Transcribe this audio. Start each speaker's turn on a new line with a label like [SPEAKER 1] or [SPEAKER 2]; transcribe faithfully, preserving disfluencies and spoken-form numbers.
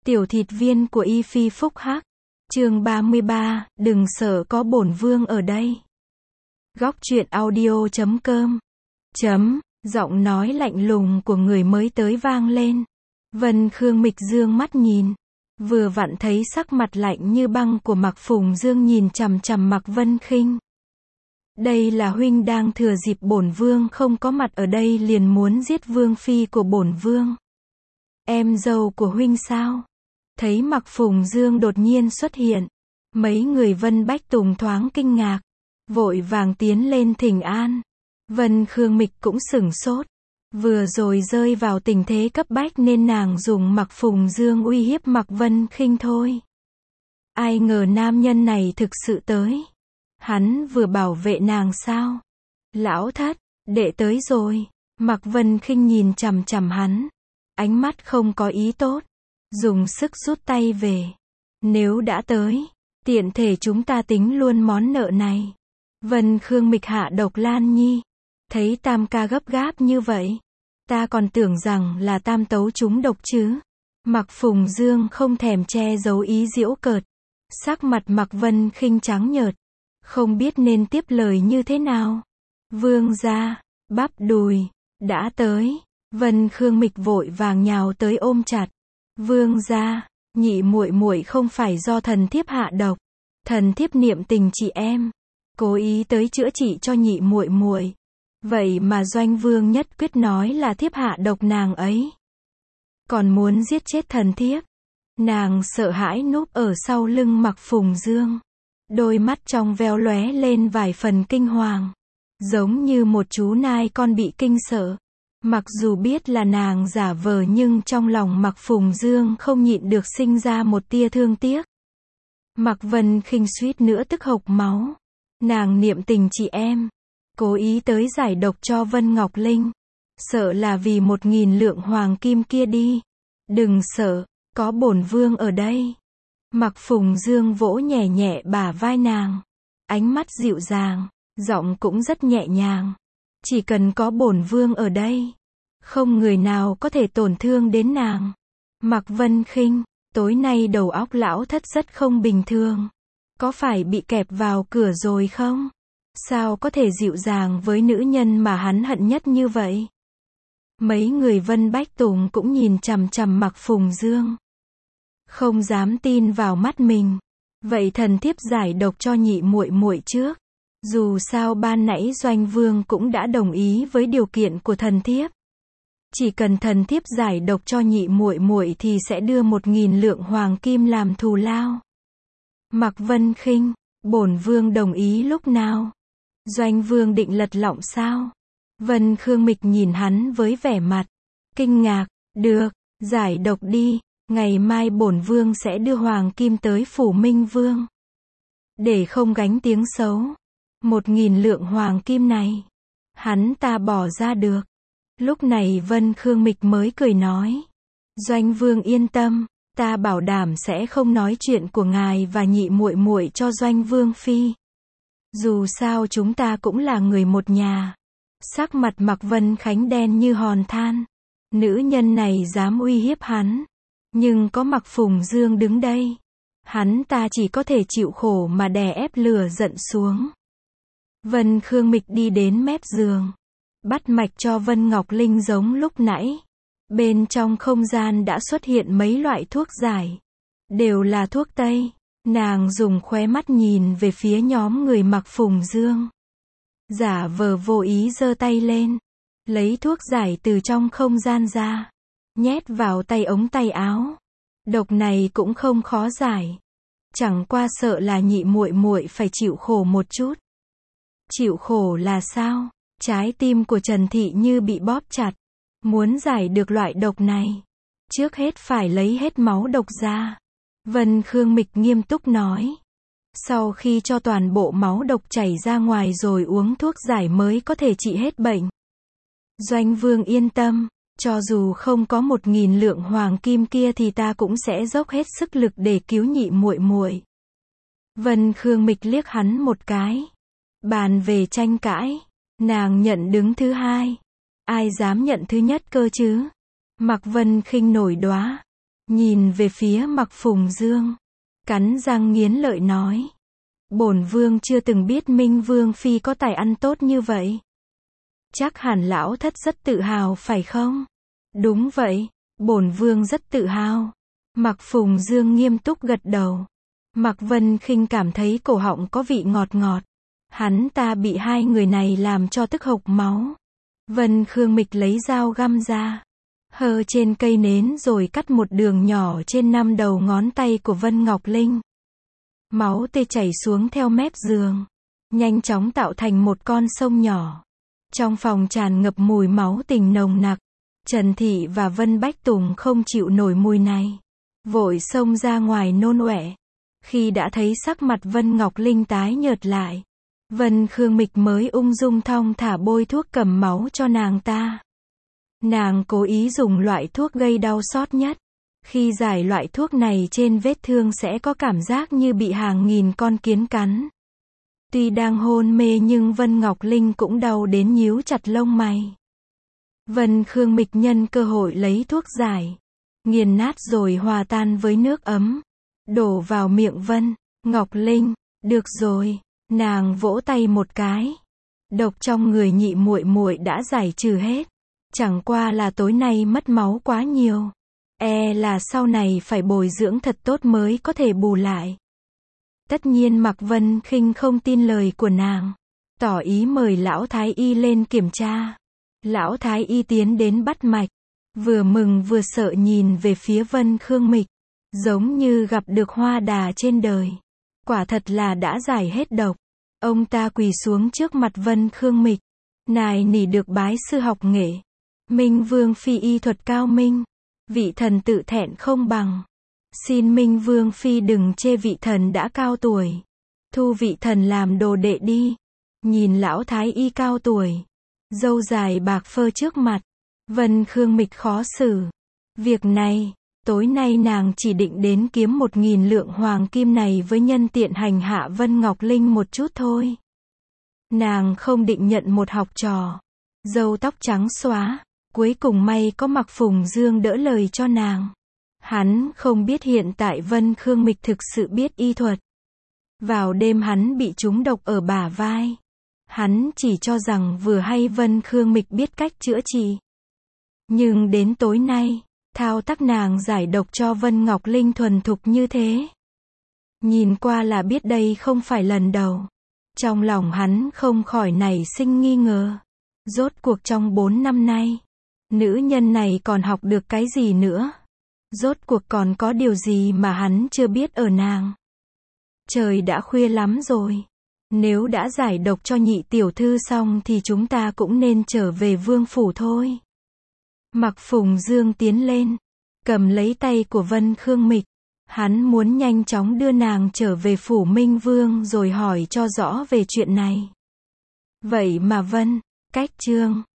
[SPEAKER 1] Tiểu thịt viên của Y Phi Phúc Hắc. Chương ba mươi ba, đừng sợ có bổn vương ở đây. Góc truyện audio chấm com. Chấm, giọng nói lạnh lùng của người mới tới vang lên. Vân Khương Mịch dương mắt nhìn, vừa vặn thấy sắc mặt lạnh như băng của Mạc Phùng Dương nhìn chằm chằm Mạc Vân Khinh. Đây là huynh đang thừa dịp bổn vương không có mặt ở đây liền muốn giết vương phi của bổn vương. Em dâu của huynh sao? Thấy Mạc Phùng Dương đột nhiên xuất hiện, mấy người Vân Bách Tùng thoáng kinh ngạc, vội vàng tiến lên thỉnh an. Vân Khương Mịch cũng sửng sốt, vừa rồi rơi vào tình thế cấp bách nên nàng dùng Mạc Phùng Dương uy hiếp Mạc Vân Khinh thôi. Ai ngờ nam nhân này thực sự tới. Hắn vừa bảo vệ nàng sao? Lão thất, đệ tới rồi. Mạc Vân Khinh nhìn chằm chằm hắn, ánh mắt không có ý tốt, dùng sức rút tay về. Nếu đã tới, tiện thể chúng ta tính luôn món nợ này. Vân Khương Mịch hạ độc Lan Nhi, thấy Tam ca gấp gáp như vậy, ta còn tưởng rằng là Tam tấu trúng độc chứ. Mạc Phùng Dương không thèm che giấu ý giễu cợt, sắc mặt Mạc Vân Khinh trắng nhợt, không biết nên tiếp lời như thế nào. Vương gia, bắp đùi, đã tới. Vân Khương Mịch vội vàng nhào tới ôm chặt. Vương gia, nhị muội muội không phải do thần thiếp hạ độc, thần thiếp niệm tình chị em, cố ý tới chữa trị cho nhị muội muội. Vậy mà Doanh Vương nhất quyết nói là thiếp hạ độc nàng ấy, còn muốn giết chết thần thiếp. Nàng sợ hãi núp ở sau lưng Mạc Phùng Dương, đôi mắt trong veo lóe lên vài phần kinh hoàng, giống như một chú nai con bị kinh sợ. Mặc dù biết là nàng giả vờ nhưng trong lòng Mạc Phùng Dương không nhịn được sinh ra một tia thương tiếc. Mạc Vân Khinh suýt nữa tức hộc máu. Nàng niệm tình chị em, cố ý tới giải độc cho Vân Ngọc Linh, sợ là vì một nghìn lượng hoàng kim kia đi. Đừng sợ, có bổn vương ở đây. Mạc Phùng Dương vỗ nhẹ nhẹ bả vai nàng, ánh mắt dịu dàng, giọng cũng rất nhẹ nhàng. Chỉ cần có bổn vương ở đây, không người nào có thể tổn thương đến nàng. Mạc Vân Khinh, tối nay đầu óc lão thất rất không bình thường. Có phải bị kẹp vào cửa rồi không? Sao có thể dịu dàng với nữ nhân mà hắn hận nhất như vậy? Mấy người Vân Bách Tùng cũng nhìn chằm chằm Mạc Phùng Dương, không dám tin vào mắt mình. Vậy thần thiếp giải độc cho nhị muội muội trước. Dù sao ban nãy Doanh Vương cũng đã đồng ý với điều kiện của thần thiếp. Chỉ cần thần thiếp giải độc cho nhị muội muội thì sẽ đưa một nghìn lượng hoàng kim làm thù lao. Mạc Vân Khinh, bổn vương đồng ý lúc nào? Doanh Vương định lật lọng sao? Vân Khương Mịch nhìn hắn với vẻ mặt kinh ngạc. Được, giải độc đi, ngày mai bổn vương sẽ đưa hoàng kim tới phủ Minh Vương. Để không gánh tiếng xấu. Một nghìn lượng hoàng kim này, hắn ta bỏ ra được. Lúc này Vân Khương Mịch mới cười nói. Doanh Vương yên tâm, ta bảo đảm sẽ không nói chuyện của ngài và nhị muội muội cho Doanh Vương phi. Dù sao chúng ta cũng là người một nhà. Sắc mặt Mạc Vân Khánh đen như hòn than. Nữ nhân này dám uy hiếp hắn, nhưng có Mạc Phùng Dương đứng đây, hắn ta chỉ có thể chịu khổ mà đè ép lửa giận xuống. Vân Khương Mịch đi đến mép giường, bắt mạch cho Vân Ngọc Linh giống lúc nãy. Bên trong không gian đã xuất hiện mấy loại thuốc giải, đều là thuốc Tây. Nàng dùng khóe mắt nhìn về phía nhóm người Mạc Phùng Dương, giả vờ vô ý giơ tay lên, lấy thuốc giải từ trong không gian ra, nhét vào tay ống tay áo. Độc này cũng không khó giải, chẳng qua sợ là nhị muội muội phải chịu khổ một chút. Chịu khổ là sao? Trái tim của Trần Thị như bị bóp chặt. Muốn giải được loại độc này, trước hết phải lấy hết máu độc ra. Vân Khương Mịch nghiêm túc nói. Sau khi cho toàn bộ máu độc chảy ra ngoài rồi uống thuốc giải mới có thể trị hết bệnh. Doanh Vương yên tâm, cho dù không có một nghìn lượng hoàng kim kia thì ta cũng sẽ dốc hết sức lực để cứu nhị muội muội. Vân Khương Mịch liếc hắn một cái. Bàn về tranh cãi, nàng nhận đứng thứ hai, ai dám nhận thứ nhất cơ chứ? Mạc Vân Khinh nổi đoá. nhìn về phía Mặc Phùng Dương, cắn răng nghiến lợi nói. Bổn vương chưa từng biết Minh Vương Phi có tài ăn tốt như vậy. Chắc hẳn lão thất rất tự hào phải không? Đúng vậy, bổn vương rất tự hào. Mặc Phùng Dương nghiêm túc gật đầu. Mặc Vân Khinh cảm thấy cổ họng có vị ngọt ngọt. Hắn ta bị hai người này làm cho tức hộc máu. Vân Khương Mịch lấy dao găm ra, hơ trên cây nến rồi cắt một đường nhỏ trên năm đầu ngón tay của Vân Ngọc Linh. Máu tê chảy xuống theo mép giường, nhanh chóng tạo thành một con sông nhỏ. Trong phòng tràn ngập mùi máu tình nồng nặc. Trần Thị và Vân Bách Tùng không chịu nổi mùi này, vội xông ra ngoài nôn ọe. Khi đã thấy sắc mặt Vân Ngọc Linh tái nhợt lại, Vân Khương Mịch mới ung dung thong thả bôi thuốc cầm máu cho nàng ta. Nàng cố ý dùng loại thuốc gây đau xót nhất. Khi giải loại thuốc này trên vết thương sẽ có cảm giác như bị hàng nghìn con kiến cắn. Tuy đang hôn mê nhưng Vân Ngọc Linh cũng đau đến nhíu chặt lông mày. Vân Khương Mịch nhân cơ hội lấy thuốc giải, nghiền nát rồi hòa tan với nước ấm, đổ vào miệng Vân Ngọc Linh. Được rồi, nàng vỗ tay một cái. Độc trong người nhị muội muội đã giải trừ hết. Chẳng qua là tối nay mất máu quá nhiều. E là sau này phải bồi dưỡng thật tốt mới có thể bù lại. Tất nhiên Mạc Vân Khinh không tin lời của nàng, tỏ ý mời lão thái y lên kiểm tra. Lão thái y tiến đến bắt mạch, vừa mừng vừa sợ nhìn về phía Vân Khương Mịch, giống như gặp được hoa đà trên đời. Quả thật là đã giải hết độc. Ông ta quỳ xuống trước mặt Vân Khương Mịch, nài nỉ được bái sư học nghệ. Minh Vương Phi y thuật cao minh, vị thần tự thẹn không bằng. Xin Minh Vương Phi đừng chê vị thần đã cao tuổi, thu vị thần làm đồ đệ đi. Nhìn lão thái y cao tuổi, râu dài bạc phơ trước mặt, Vân Khương Mịch khó xử. Việc này, tối nay nàng chỉ định đến kiếm một nghìn lượng hoàng kim này với nhân tiện hành hạ Vân Ngọc Linh một chút thôi. Nàng không định nhận một học trò, râu tóc trắng xóa. Cuối cùng may có Mặc Phùng Dương đỡ lời cho nàng. Hắn không biết hiện tại Vân Khương Mịch thực sự biết y thuật. Vào đêm hắn bị trúng độc ở bả vai. Hắn chỉ cho rằng vừa hay Vân Khương Mịch biết cách chữa trị. Nhưng đến tối nay, thao tác nàng giải độc cho Vân Ngọc Linh thuần thục như thế. Nhìn qua là biết đây không phải lần đầu. Trong lòng hắn không khỏi nảy sinh nghi ngờ. Rốt cuộc trong bốn năm nay, nữ nhân này còn học được cái gì nữa? Rốt cuộc còn có điều gì mà hắn chưa biết ở nàng? Trời đã khuya lắm rồi. Nếu đã giải độc cho nhị tiểu thư xong thì chúng ta cũng nên trở về vương phủ thôi. Mặc Phùng Dương tiến lên, cầm lấy tay của Vân Khương Mịch. Hắn muốn nhanh chóng đưa nàng trở về phủ Minh Vương rồi hỏi cho rõ về chuyện này. Vậy mà Vân, cách chương